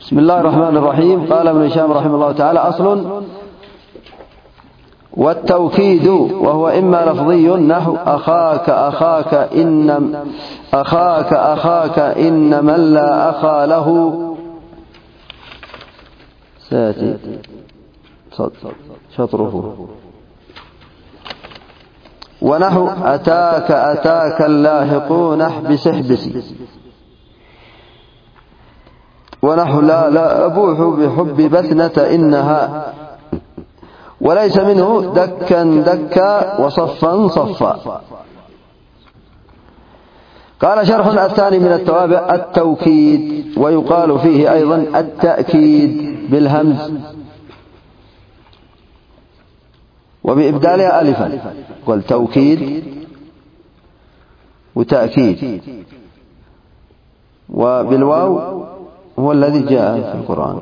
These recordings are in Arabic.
بسم الله الرحمن الرحيم. قال ابن هشام رحمه الله تعالى: أصل: والتوكيد وهو إما لفظي نحو أخاك إن من لا أخا له سيأتي شطره، ونحو أتاك اللاحقون احبس احبسي، ونحو لا أبوح بحب بثنة إنها، وليس منه دكا دكا وصفا صفا. قال: شرح الثاني من التوابع التوكيد، ويقال فيه أيضا التأكيد بالهمز وبإبدالها ألفا، قل توكيد وتأكيد، وبالواو هو الذي جاء في القرآن.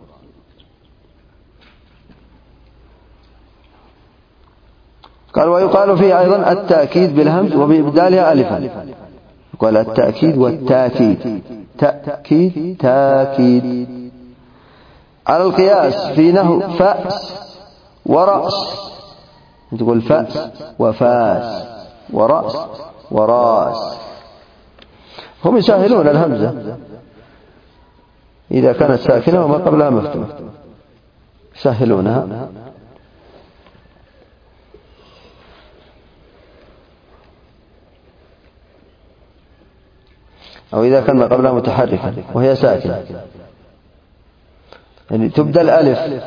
قال: ويقال فيه أيضا التأكيد بالهمز وبإبدالها ألفا، قال التأكيد والتأكيد، تأكيد تأكيد، على القياس في نحو فأس ورأس، تقول فأس وفاس ورأس وراس. هم يسهلون الهمزة إذا كانت ساكنة وما قبلها مفتوح، يسهلونها. أو إذا كان ما قبلها متحركا وهي ساكنة، يعني تبدأ الألف.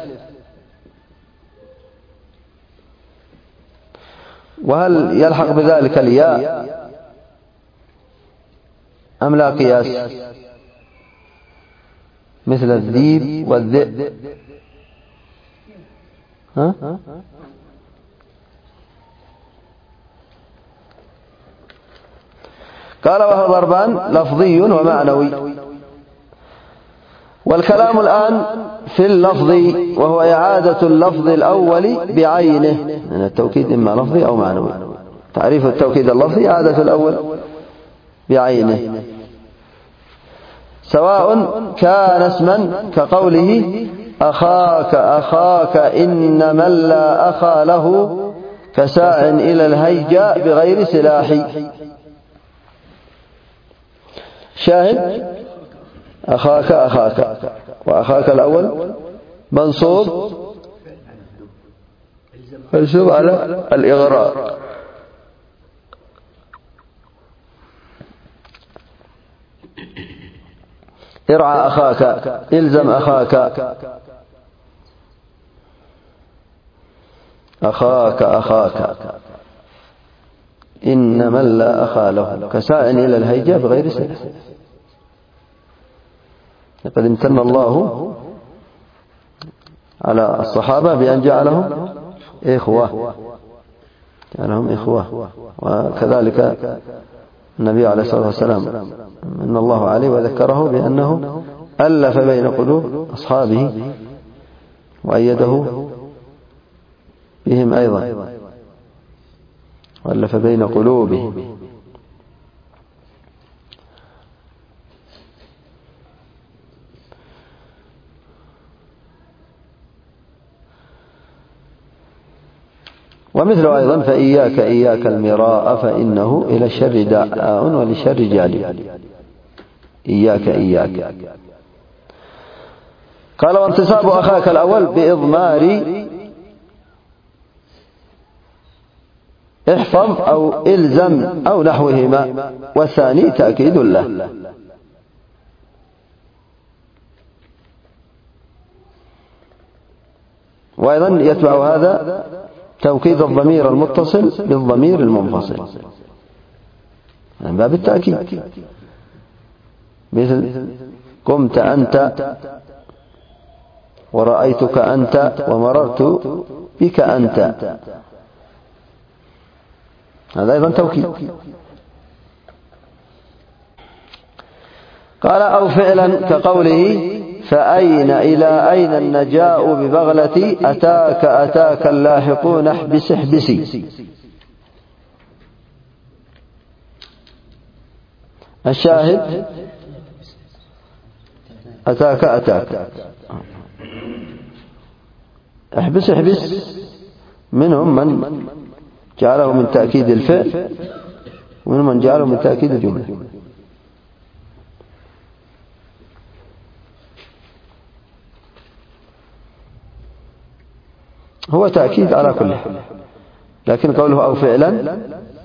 وهل يلحق بذلك الياء أم لا قياس؟ مثل الذيب والذئب، ها؟ قال: وهو ضربان لفظي ومعنوي. والكلام الآن في اللفظ، وهو إعادة اللفظ الأول بعينه، يعني التوكيد إما لفظي أو معنوي. تعريف التوكيد اللفظي إعادة الأول بعينه، سواء كان اسما كقوله أخاك إن من لا أخا له كساع إلى الهيجاء بغير سلاح. شاهد: أخاك وأخاك الأول منصوب على الإغراء، ارعى أخاك، إلزم أخاك إن من لا أخا له كساع إلى الهيجاء بغير سلاح. لقد امتن الله على الصحابة بأن جعلهم إخوة، وكذلك النبي عليه الصلاة والسلام من الله عليه وذكره بأنه ألف بين قلوب أصحابه وأيده بهم أيضا، وألف بين قلوبهم. ومثل أيضا فإياك المراء فإنه إلى الشر داء وللشر جالي. إياك. قال: وانتصاب أخاك الأول بإضمار احفظ أو إلزم أو نحوهما، والثاني تأكيد له. وأيضا يتبع هذا توكيد الضمير المتصل بالضمير المنفصل من باب التأكيد، مثل قمت أنت ورأيتك أنت ومررت بك أنت، هذا أيضا توكيد. قال: أو فعلا كقوله فأين إلى أين النجاء ببغلتي أتاك اللاحقون احبس احبسي. الشاهد أتاك أتاك. احبس منهم من جعله من تأكيد الفعل ومنهم من جعله من تأكيد الجملة. هو تأكيد على كل حال، لكن قوله أو فعلا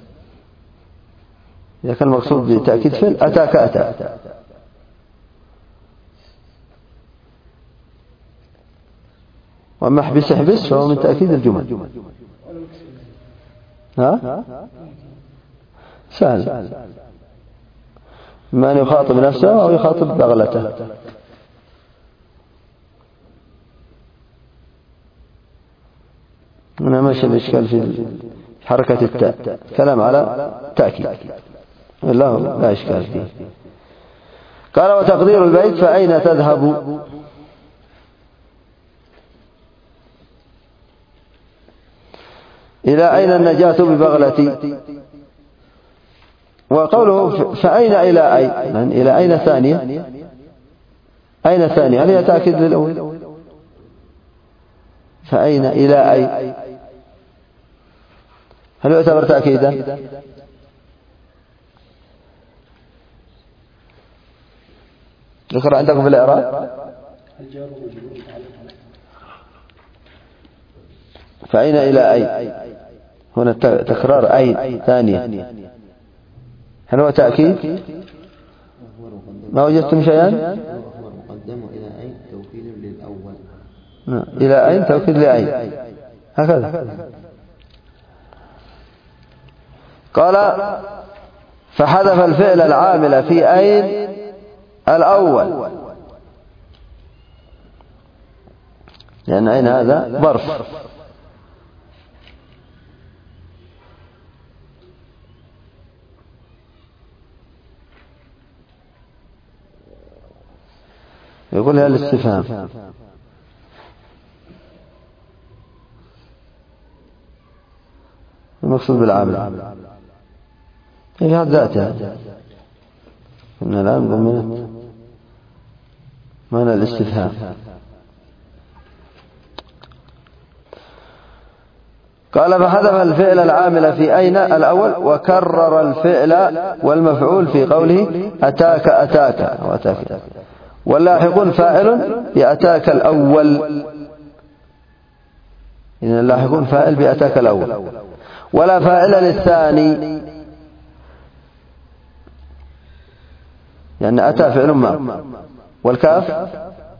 إذا كان المقصود بتأكيد فعل أتاك أتى. وأما احبس فهو من تأكيد الجمل. ها؟ سهل، إما أن يخاطب نفسه أو يخاطب بغلته. هنا ماشي الإشكال في حركة التاء، كلام على تأكيد، لا إشكال فيه. قال وتقدير البيت فأين تذهب؟ إلى أين النجاة ببغلتي؟ وقوله فأين إلى أي، يعني إلى أين ثانية؟ أين ثانية؟ هل هي تأكيد للأول؟ فأين إلى أي هل يعتبر تأكيدا؟ ذكر عندكم في الإعراب فأين إلى أي، هنا تكرار أي ثانية، هل هو تأكيد؟ ما وجدتم شيئا؟ مقدم إلى أي توكيد للأول. إلى أين توكيد لأي، هكذا. قال فحذف الفعل العامل في أين الأول، لأن أين هذا ظرف، يقول هذا الاستفهام المقصود بالعامل هي هذا ذاتها. إن الآن ضمنت معنى الاستفهام. قال فحذف الفعل العامل في أين الأول وكرر الفعل والمفعول في قوله أتاك أتاك وأتاك، واللاحقون فاعل بأتاك الأول، إن اللاحقون فاعل بأتاك الأول، ولا فاعل للثاني، لأن أتى فعل ما، والكاف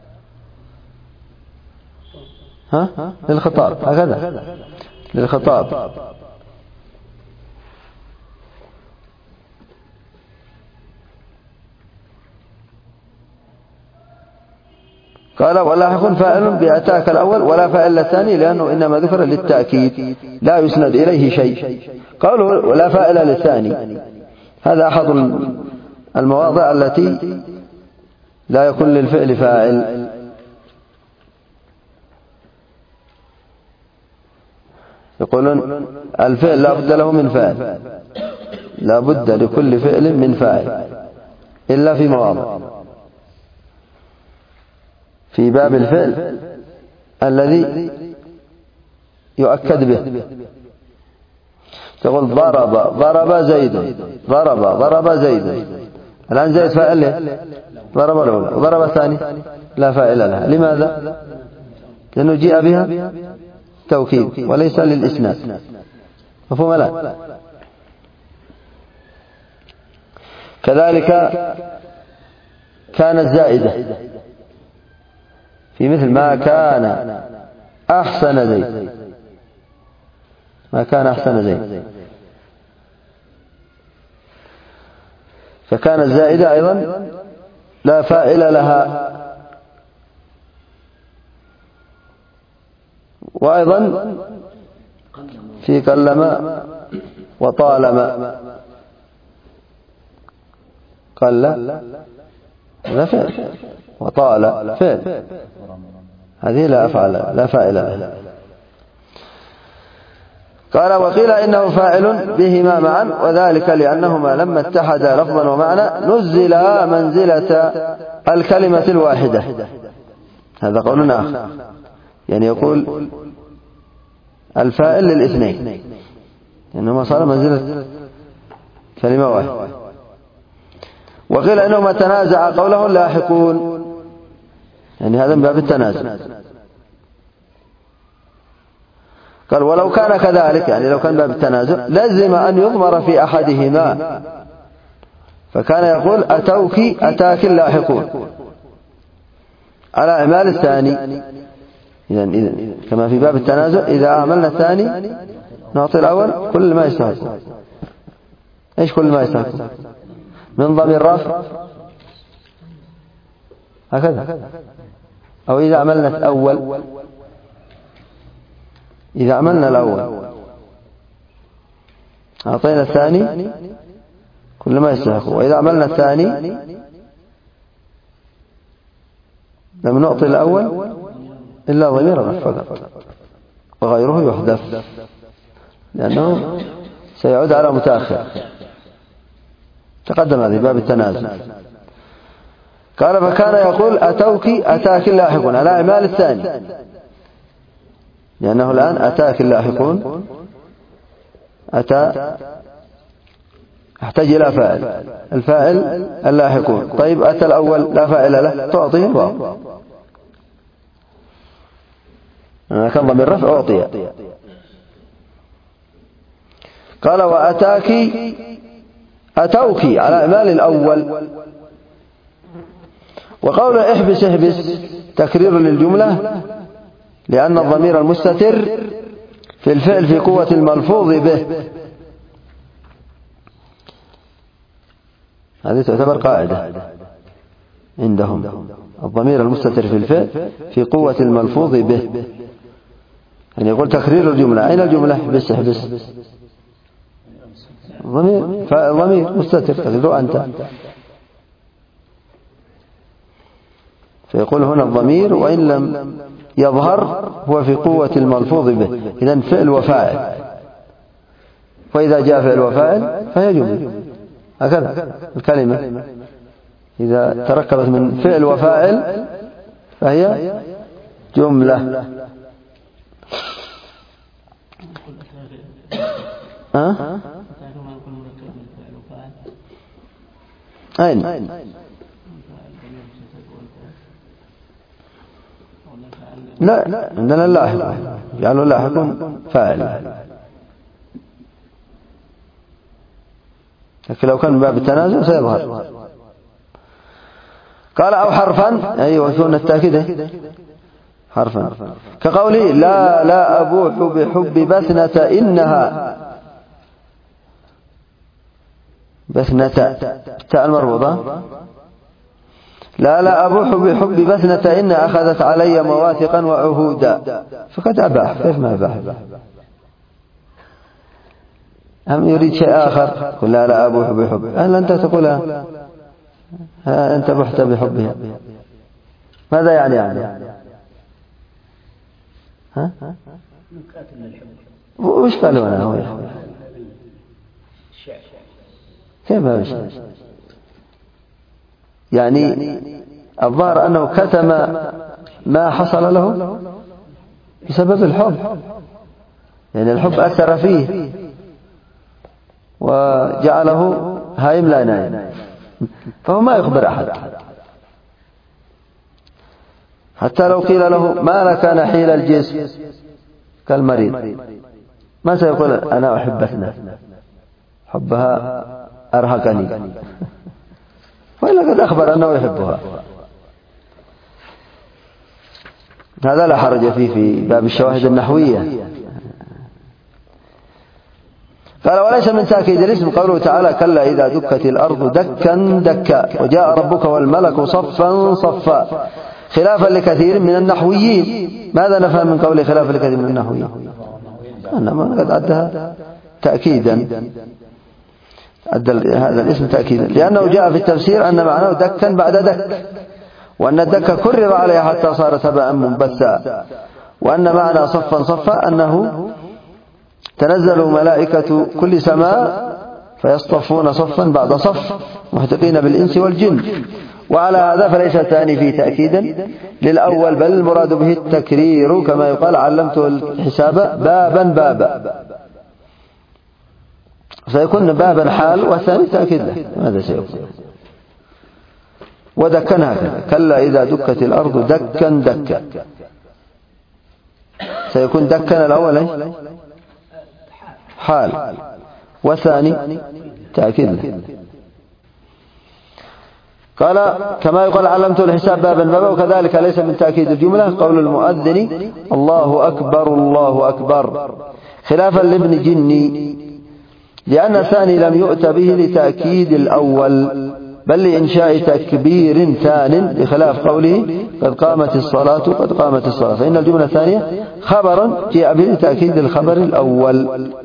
للخطاب، هكذا للخطاب. قال ولاحق فاعل بأتاك الأول ولا فاعل الثاني، لأنه إنما ذكر للتأكيد لا يسند إليه شيء. قوله ولا فاعل للثاني هذا أحد المواضع التي لا يكون للفعل فاعل، يقولون الفعل لا بد له من فاعل، لا بد لكل فعل من فاعل إلا في مواضع، في باب الفعل الذي يؤكد به، تقول ضرب زيد، ضرب زيد، الآن زيد فاعل له، ضرب الأولى، ضرب الثاني لا فاعل لها، لماذا؟ لأنه جاء بها توكيد وليس للإسناد، مفهوم لا؟ كذلك كانت زائدة في مثل ما كان أحسن زيد، ما كان أحسن زيد، فكانت زائدة أيضا لا فاعل لها. وأيضا في قلما وطالما، قل لا فعل وطال فعل، هذه لا فاعل لها. قال وقيل إنه فاعل بهما معا، وذلك لأنهما لما اتحدا لفظا ومعنى نزلا منزلة الكلمة الواحدة. هذا قول آخر، يعني يقول الفاعل للاثنين لأنهما صار منزلة كلمة واحدة. وقيل إنهما تنازع قوله لاحقون، يعني هذا من باب التنازع. قال ولو كان كذلك، يعني لو كان باب التنازع لزم أن يضمر في أحدهما، فكان يقول أتوك أتاك لاحقون على إعمال الثاني. إذن كما في باب التنازع إذا أعملنا الثاني نعطي الأول كل ما يستحق. إيش كل ما يستحق؟ من ضمير رفع هكذا، أو إذا عملنا الأول، إذا عملنا الأول أعطينا الثاني كل ما يستحق، وإذا عملنا الثاني لم نعطي الأول إلا ضمير الرفع فقط، وغيره يحذف لأنه سيعود على متأخر. تقدم هذه باب التنازع. قال فكان يقول أتوك أتاك لاحقون على إعمال الثاني، لأنه الآن أتاك اللاحقون، أتى احتاج إلى فاعل، الفاعل اللاحقون. طيب أتى الأول لا فاعل له، تعطيه الواو، كان ضمير رفع أعطي. قال وأتاك أتوك على إعمال الأول. وقول احبس احبس تكرير للجملة، لأن الضمير المستتر في الفعل في قوة الملفوظ به. هذه تعتبر قاعدة عندهم، الضمير المستتر في الفعل في قوة الملفوظ به، يعني يقول تكرير الجملة. أين الجملة؟ احبس احبس، ضمير مستتر تكريره أنت، فيقول هنا الضمير وإن لم يظهر هو في قوة الملفوظ به، إذن فعل وفاعل، فإذا جاء فعل وفاعل فهي جملة. هكذا الكلمة إذا تركبت من فعل وفاعل فهي جملة. أين؟ لا عندنا اللاحق، جعلوا لاحق فاعل، لكن لو كان باب التنازع سيظهر. قال أو حرفا، أيوة يكون التأكيد حرفا، كقوله لا أبوح بحب بثنة إنها، بثنة تاء المربوطة، لا أبوح بحب بثنة إن أخذت علي مواثقا وعهودا، فقد أباح. كيف ما أباح؟ أم يريد شيء آخر؟ قل لا أبوح بحب، هل أنت تقولها أنت بحت بحبها؟ ماذا يعني؟ ها؟ وش قالوا أنا هو كيف هذا؟ يعني الظاهر أنه كتم ما حصل له بسبب الحب، يعني الحب أثر فيه وجعله هايم لا نايم، فهو ما يخبر أحد. حتى لو قيل له ما لك نحيل الجسم كالمريض، ما سيقول أنا أحب بثنة، حبها أرهقني، وإلا قد أخبر أنه يحبها. هذا لا حرج فيه في باب الشواهد النحوية. قال وليس من تأكيد الاسم قوله تعالى كلا إذا دكت الأرض دكا دكا وجاء ربك والملك صفا صفا، خلافا لكثير من النحويين. ماذا نفهم من قوله خلافا لكثير من النحويين؟ أنما قد أدها تأكيدا، أدى هذا الاسم تأكيدا، لأنه جاء في التفسير أن معناه دكا بعد دك، وأن الدك كرر عليها حتى صار تبعا منبثا، وأن معنى صفا صفا أنه تنزل ملائكة كل سماء فيصطفون صفا بعد صف محتقين بالإنس والجن. وعلى هذا فليس الثاني فيه تأكيدا للأول، بل المراد به التكرير، كما يقال علمته الحساب بابا بابا، سيكون بابا حال والثاني تأكيد له. ماذا سيكون؟ ودكا هكذا، كلا إذا دكت الأرض دكا دكا، سيكون دكا الأول حال والثاني تأكيد له. قال كما يقال علمته الحساب بابا بابا، وكذلك ليس من تأكيد الجملة قول المؤذن الله أكبر الله أكبر، خلافا لابن جني، لأن الثاني لم يؤت به لتأكيد الأول بل لإنشاء تكبير ثان، بخلاف قوله قد قامت الصلاة قد قامت الصلاة، فإن الجملة الثانية خبر جاء به لتأكيد الخبر الأول.